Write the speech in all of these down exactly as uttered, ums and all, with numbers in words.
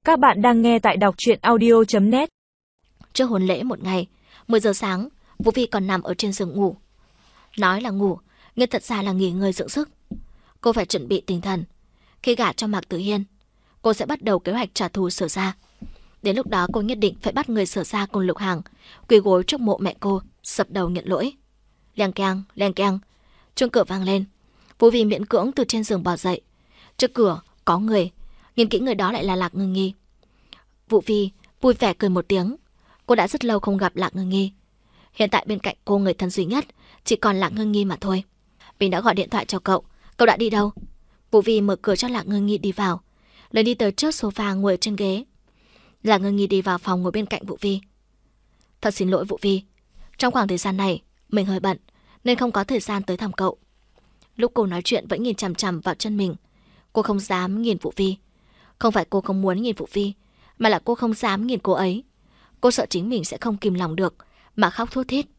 Các bạn đang nghe tại đọc truyện audio chấm net. Trước hôn lễ một ngày, mười giờ sáng, Vũ Phi còn nằm ở trên giường ngủ. Nói là ngủ, nhưng thật ra là nghỉ ngơi dưỡng sức. Cô phải chuẩn bị tinh thần. Khi gả cho Mạc Tử Hiên, cô sẽ bắt đầu kế hoạch trả thù Sở gia. Đến lúc đó cô nhất định phải bắt người Sở gia cùng Lục Hàng quỳ gối trước mộ mẹ cô, sập đầu nhận lỗi. Leng keng, leng keng, chuông cửa vang lên. Vũ Phi miễn cưỡng từ trên giường bò dậy. Trước cửa có người, nhìn kỹ người đó lại là Lạc Ngưng Nghi. Vũ Phi vui vẻ cười một tiếng. Cô đã rất lâu không gặp Lạc Ngưng Nghi. Hiện tại bên cạnh cô người thân duy nhất chỉ còn Lạc Ngưng Nghi mà thôi. Mình đã gọi điện thoại cho cậu. Cậu đã đi đâu? Vũ Phi mở cửa cho Lạc Ngưng Nghi đi vào, lên đi tới trước sofa ngồi trên ghế. Lạc Ngưng Nghi đi vào phòng ngồi bên cạnh Vũ Phi. Thật xin lỗi Vũ Phi, trong khoảng thời gian này mình hơi bận nên không có thời gian tới thăm cậu. Lúc cô nói chuyện vẫn nhìn chằm chằm vào chân mình. Cô không dám nhìn Vũ Phi. Không phải cô không muốn nhìn Vũ Phi, mà là cô không dám nhìn cô ấy. Cô sợ chính mình sẽ không kìm lòng được mà khóc thút thít.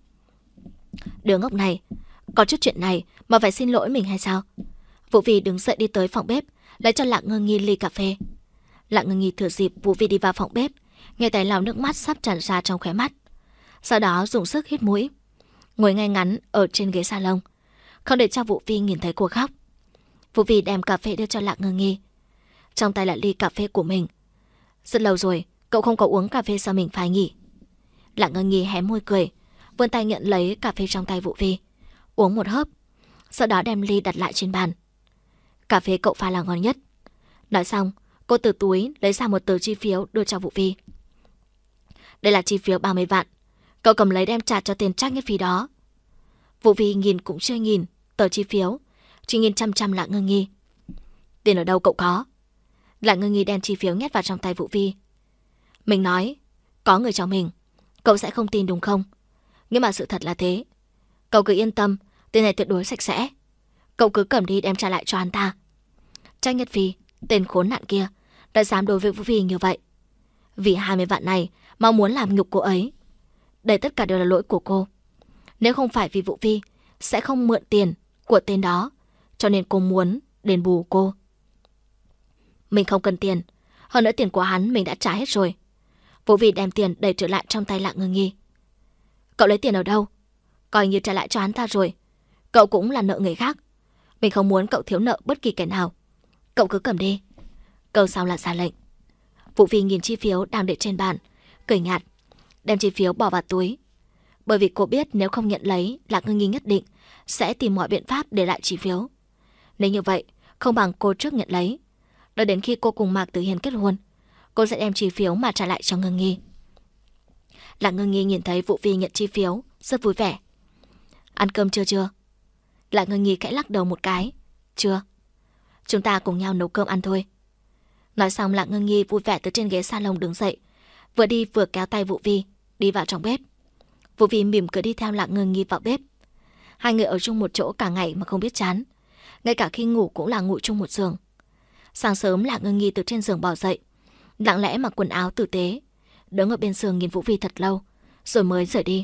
Đứa ngốc này, có chút chuyện này mà phải xin lỗi mình hay sao? Vũ Phi đứng dậy đi tới phòng bếp, lấy cho Lạc Ngưng Nghi ly cà phê. Lạc Ngưng Nghi thừa dịp Vũ Phi đi vào phòng bếp, nghe thấy lào nước mắt sắp tràn ra trong khóe mắt. Sau đó dùng sức hít mũi, ngồi ngay ngắn ở trên ghế salon, không để cho Vũ Phi nhìn thấy cô khóc. Vũ Phi đem cà phê đưa cho Lạc Ngưng Nghi, trong tay là ly cà phê của mình. Rất lâu rồi cậu không có uống cà phê, sao mình phải nghỉ? Lạc Ngưng Nghi hé môi cười, vươn tay nhận lấy cà phê trong tay Vũ Phi, uống một hớp, sau đó đem ly đặt lại trên bàn. Cà phê cậu pha là ngon nhất. Nói xong, cô từ túi lấy ra một tờ chi phiếu đưa cho Vũ Phi. Đây là chi phiếu ba mươi vạn, cậu cầm lấy đem trả cho tiền Trác Nhất Phi đó. Vũ Phi nhìn cũng chưa nhìn tờ chi phiếu, chỉ nhìn chăm chăm Lạc Ngưng Nghi. Tiền ở đâu cậu có? Lạc Ngưng Nghi đem chi phiếu nhét vào trong tay Vũ Phi. Mình nói, có người cho mình, cậu sẽ không tin đúng không? Nhưng mà sự thật là thế. Cậu cứ yên tâm, tiền này tuyệt đối sạch sẽ. Cậu cứ cầm đi đem trả lại cho anh ta. Trác Nhất Phi, tên khốn nạn kia, đã dám đối với Vũ Phi như vậy. Vì hai mươi vạn này mà muốn làm nhục cô ấy. Đây tất cả đều là lỗi của cô. Nếu không phải vì Vũ Phi sẽ không mượn tiền của tên đó, cho nên cô muốn đền bù cô. Mình không cần tiền, hơn nữa tiền của hắn mình đã trả hết rồi. Vũ Phi đem tiền đẩy trở lại trong tay Lạc Ngưng Nghi. Cậu lấy tiền ở đâu? Coi như trả lại cho hắn ta rồi. Cậu cũng là nợ người khác. Mình không muốn cậu thiếu nợ bất kỳ kẻ nào. Cậu cứ cầm đi. Câu sau là ra lệnh. Vũ Phi nhìn chi phiếu đang để trên bàn, cười nhạt, đem chi phiếu bỏ vào túi. Bởi vì cô biết nếu không nhận lấy, Lạc Ngưng Nghi nhất định sẽ tìm mọi biện pháp để lại chi phiếu. Nếu như vậy, không bằng cô trước nhận lấy. Đợi đến khi cô cùng Mạc Tử Hiên kết hôn, cô sẽ đem chi phiếu mà trả lại cho Ngưng Nghi. Lạc Ngưng Nghi nhìn thấy Vũ Phi nhận chi phiếu, rất vui vẻ. Ăn cơm chưa chưa? Lạc Ngưng Nghi khẽ lắc đầu một cái. Chưa. Chúng ta cùng nhau nấu cơm ăn thôi. Nói xong Lạc Ngưng Nghi vui vẻ từ trên ghế salon đứng dậy, vừa đi vừa kéo tay Vũ Phi đi vào trong bếp. Vũ Phi mỉm cười đi theo Lạc Ngưng Nghi vào bếp. Hai người ở chung một chỗ cả ngày mà không biết chán, ngay cả khi ngủ cũng là ngủ chung một giường. Sáng sớm Lạc Ngưng Nghi từ trên giường bò dậy, lặng lẽ mặc quần áo tử tế, đứng ở bên giường nhìn Vũ Phi thật lâu, rồi mới rời đi.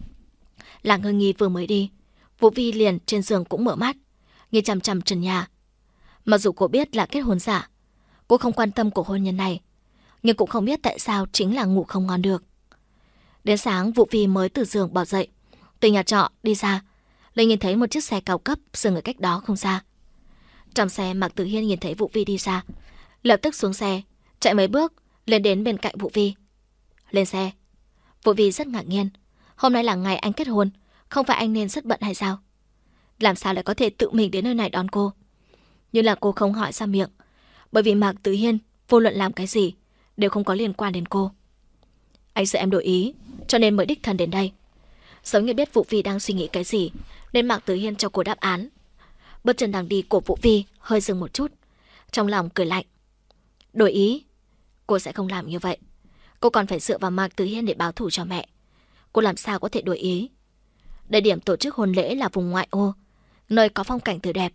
Lạc Ngưng Nghi vừa mới đi, Vũ Phi liền trên giường cũng mở mắt, nhìn chằm chằm trần nhà. Mặc dù cô biết là kết hôn giả, cô không quan tâm cuộc hôn nhân này, nhưng cũng không biết tại sao chính là ngủ không ngon được. Đến sáng Vũ Phi mới từ giường bò dậy, từ nhà trọ đi ra, lại nhìn thấy một chiếc xe cao cấp dừng ở cách đó không xa. Trong xe, Mạc Tử Hiên nhìn thấy Vũ Phi đi ra, lập tức xuống xe, chạy mấy bước lên đến bên cạnh Vũ Phi. Lên xe. Vũ Phi rất ngạc nhiên. Hôm nay là ngày anh kết hôn, không phải anh nên rất bận hay sao? Làm sao lại có thể tự mình đến nơi này đón cô? Nhưng là cô không hỏi ra miệng, bởi vì Mạc Tử Hiên vô luận làm cái gì đều không có liên quan đến cô. Anh sợ em đổi ý, cho nên mới đích thân đến đây. Giống như biết Vũ Phi đang suy nghĩ cái gì, nên Mạc Tử Hiên cho cô đáp án. Bước chân đang đi của Vũ Phi hơi dừng một chút, trong lòng cười lạnh. Đổi ý? Cô sẽ không làm như vậy. Cô còn phải dựa vào Mạc Tử Hiên để báo thù cho mẹ. Cô làm sao có thể đổi ý? Địa điểm tổ chức hôn lễ là vùng ngoại ô, nơi có phong cảnh tươi đẹp.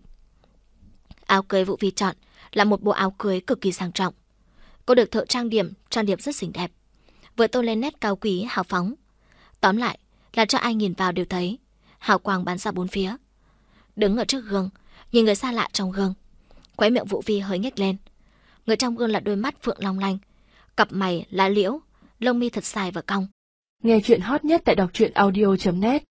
Áo cưới Vũ Phi chọn là một bộ áo cưới cực kỳ sang trọng. Cô được thợ trang điểm trang điểm rất xinh đẹp, vừa tô lên nét cao quý hào phóng. Tóm lại là cho ai nhìn vào đều thấy hào quang bắn ra bốn phía. Đứng ở trước gương, nhìn người xa lạ trong gương, khóe miệng Vũ Phi hơi nhếch lên. Người trong gương là đôi mắt phượng long lanh, Cặp mày lá liễu, lông mi thật dài và cong. Nghe chuyện hot nhất tại đọc truyện audio chấm net.